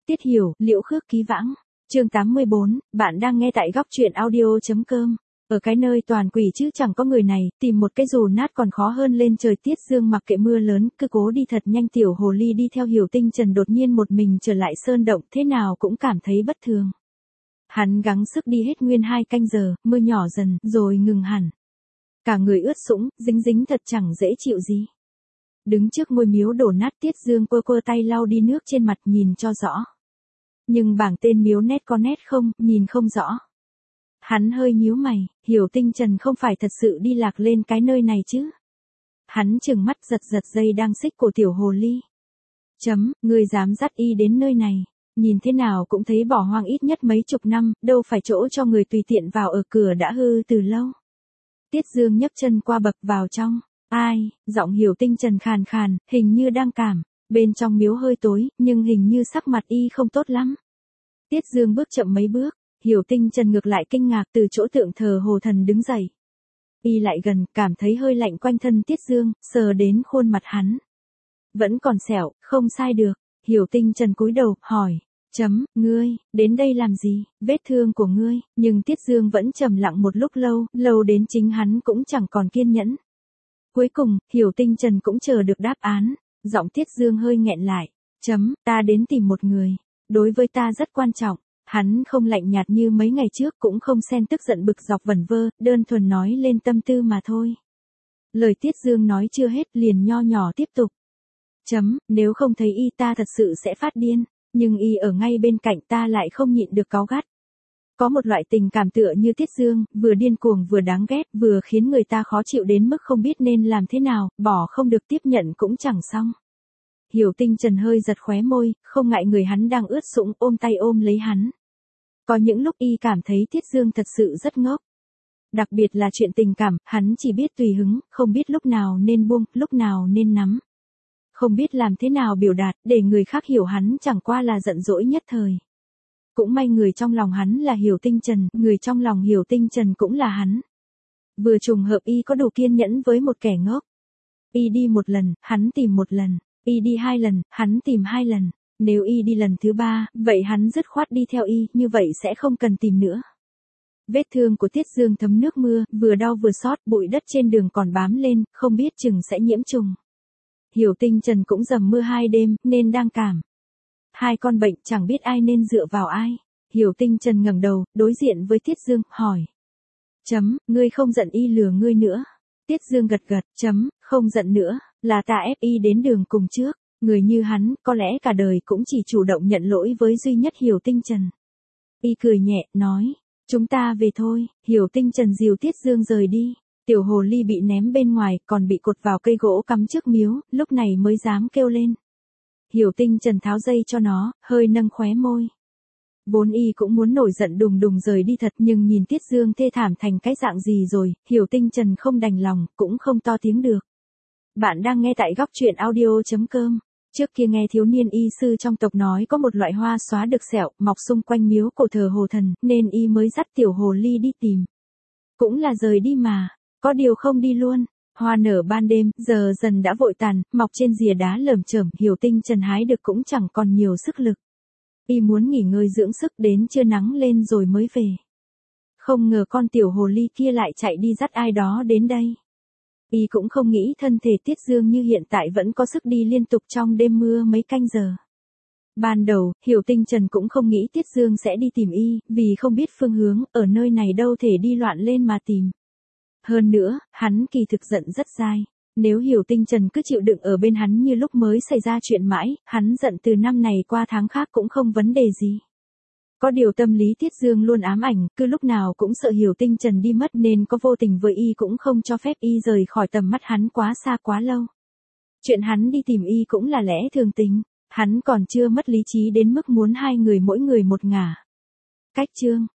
Tiết Hiểu, Liễu Khước Ký Vãng. Chương 84, bạn đang nghe tại góc truyện audio.com. Ở cái nơi toàn quỷ chứ chẳng có người này, tìm một cái dù nát còn khó hơn lên trời. Tiết Dương mặc kệ mưa lớn, cứ cố đi thật nhanh. Tiểu hồ ly đi theo Hiểu Tinh Trần đột nhiên một mình trở lại sơn động, thế nào cũng cảm thấy bất thường. Hắn gắng sức đi hết nguyên 2 canh giờ, mưa nhỏ dần, rồi ngừng hẳn. Cả người ướt sũng, dính dính thật chẳng dễ chịu gì. Đứng trước ngôi miếu đổ nát, Tiết Dương quơ tay lau đi nước trên mặt nhìn cho rõ. Nhưng bảng tên miếu nét có nét không, nhìn không rõ. Hắn hơi nhíu mày, Hiểu Tinh Trần không phải thật sự đi lạc lên cái nơi này chứ. Hắn trừng mắt giật dây đang xích của tiểu hồ ly. Ngươi dám dắt y đến nơi này, nhìn thế nào cũng thấy bỏ hoang ít nhất mấy chục năm, đâu phải chỗ cho người tùy tiện vào, ở cửa đã hư từ lâu. Tiết Dương nhấc chân qua bậc vào trong. Ai, giọng Hiểu Tinh Trần khàn khàn, hình như đang cảm. Bên trong miếu hơi tối, nhưng hình như sắc mặt y không tốt lắm. Tiết Dương bước chậm mấy bước, Hiểu Tinh Trần ngược lại kinh ngạc, từ chỗ tượng thờ hồ thần đứng dậy. Y lại gần, cảm thấy hơi lạnh quanh thân Tiết Dương, sờ đến khuôn mặt hắn. Vẫn còn sẹo, không sai được. Hiểu Tinh Trần cúi đầu, hỏi. Ngươi, đến đây làm gì, vết thương của ngươi, nhưng Tiết Dương vẫn trầm lặng một lúc lâu đến chính hắn cũng chẳng còn kiên nhẫn. Cuối cùng, Hiểu Tinh Trần cũng chờ được đáp án, giọng Tiết Dương hơi nghẹn lại. Ta đến tìm một người, đối với ta rất quan trọng. Hắn không lạnh nhạt như mấy ngày trước, cũng không xen tức giận bực dọc vẩn vơ, đơn thuần nói lên tâm tư mà thôi. Lời Tiết Dương nói chưa hết, liền nho nhỏ tiếp tục. Nếu không thấy y ta thật sự sẽ phát điên, nhưng y ở ngay bên cạnh ta lại không nhịn được cáu gắt. Có một loại tình cảm tựa như Tiết Dương, vừa điên cuồng vừa đáng ghét, vừa khiến người ta khó chịu đến mức không biết nên làm thế nào, bỏ không được tiếp nhận cũng chẳng xong. Hiểu Tinh Trần hơi giật khóe môi, không ngại người hắn đang ướt sũng, ôm tay ôm lấy hắn. Có những lúc y cảm thấy Tiết Dương thật sự rất ngốc. Đặc biệt là chuyện tình cảm, hắn chỉ biết tùy hứng, không biết lúc nào nên buông, lúc nào nên nắm. Không biết làm thế nào biểu đạt, để người khác hiểu hắn chẳng qua là giận dỗi nhất thời. Cũng may người trong lòng hắn là Hiểu Tinh Trần, người trong lòng Hiểu Tinh Trần cũng là hắn. Vừa trùng hợp y có đủ kiên nhẫn với một kẻ ngốc. Y đi một lần, hắn tìm một lần. Y đi 2 lần, hắn tìm 2 lần. Nếu y đi lần thứ 3, vậy hắn dứt khoát đi theo y, như vậy sẽ không cần tìm nữa. Vết thương của Tiết Dương thấm nước mưa, vừa đau vừa xót, bụi đất trên đường còn bám lên, không biết chừng sẽ nhiễm trùng. Hiểu Tinh Trần cũng dầm mưa 2 đêm, nên đang cảm. 2 con bệnh, chẳng biết ai nên dựa vào ai. Hiểu Tinh Trần ngẩng đầu, đối diện với Tiết Dương, hỏi. Ngươi không giận y lừa ngươi nữa. Tiết Dương gật gật, không giận nữa, là ta ép y đến đường cùng trước. Người như hắn, có lẽ cả đời cũng chỉ chủ động nhận lỗi với duy nhất Hiểu Tinh Trần. Y cười nhẹ, nói. Chúng ta về thôi. Hiểu Tinh Trần dìu Tiết Dương rời đi. Tiểu hồ ly bị ném bên ngoài, còn bị cột vào cây gỗ cắm trước miếu, lúc này mới dám kêu lên. Hiểu Tinh Trần tháo dây cho nó, hơi nâng khóe môi. Vốn y cũng muốn nổi giận đùng đùng rời đi thật, nhưng nhìn Tiết Dương thê thảm thành cái dạng gì rồi, Hiểu Tinh Trần không đành lòng, cũng không to tiếng được. Bạn đang nghe tại góc truyện audio.com. Trước kia nghe thiếu niên y sư trong tộc nói có một loại hoa xóa được sẹo, mọc xung quanh miếu cổ thờ hồ thần, nên y mới dắt tiểu hồ ly đi tìm. Cũng là rời đi mà, có điều không đi luôn. Hoa nở ban đêm, giờ dần đã vội tàn, mọc trên rìa đá lởm chởm, Hiểu Tinh Trần hái được cũng chẳng còn nhiều sức lực. Y muốn nghỉ ngơi dưỡng sức, đến trưa nắng lên rồi mới về. Không ngờ con tiểu hồ ly kia lại chạy đi dắt ai đó đến đây. Y cũng không nghĩ thân thể Tiết Dương như hiện tại vẫn có sức đi liên tục trong đêm mưa mấy canh giờ. Ban đầu, Hiểu Tinh Trần cũng không nghĩ Tiết Dương sẽ đi tìm y, vì không biết phương hướng, ở nơi này đâu thể đi loạn lên mà tìm. Hơn nữa, hắn kỳ thực giận rất dai. Nếu Hiểu Tinh Trần cứ chịu đựng ở bên hắn như lúc mới xảy ra chuyện mãi, hắn giận từ năm này qua tháng khác cũng không vấn đề gì. Có điều tâm lý Tiết Dương luôn ám ảnh, cứ lúc nào cũng sợ Hiểu Tinh Trần đi mất, nên có vô tình với y cũng không cho phép y rời khỏi tầm mắt hắn quá xa quá lâu. Chuyện hắn đi tìm y cũng là lẽ thường tình, hắn còn chưa mất lý trí đến mức muốn 2 người mỗi người một ngả. Cách chương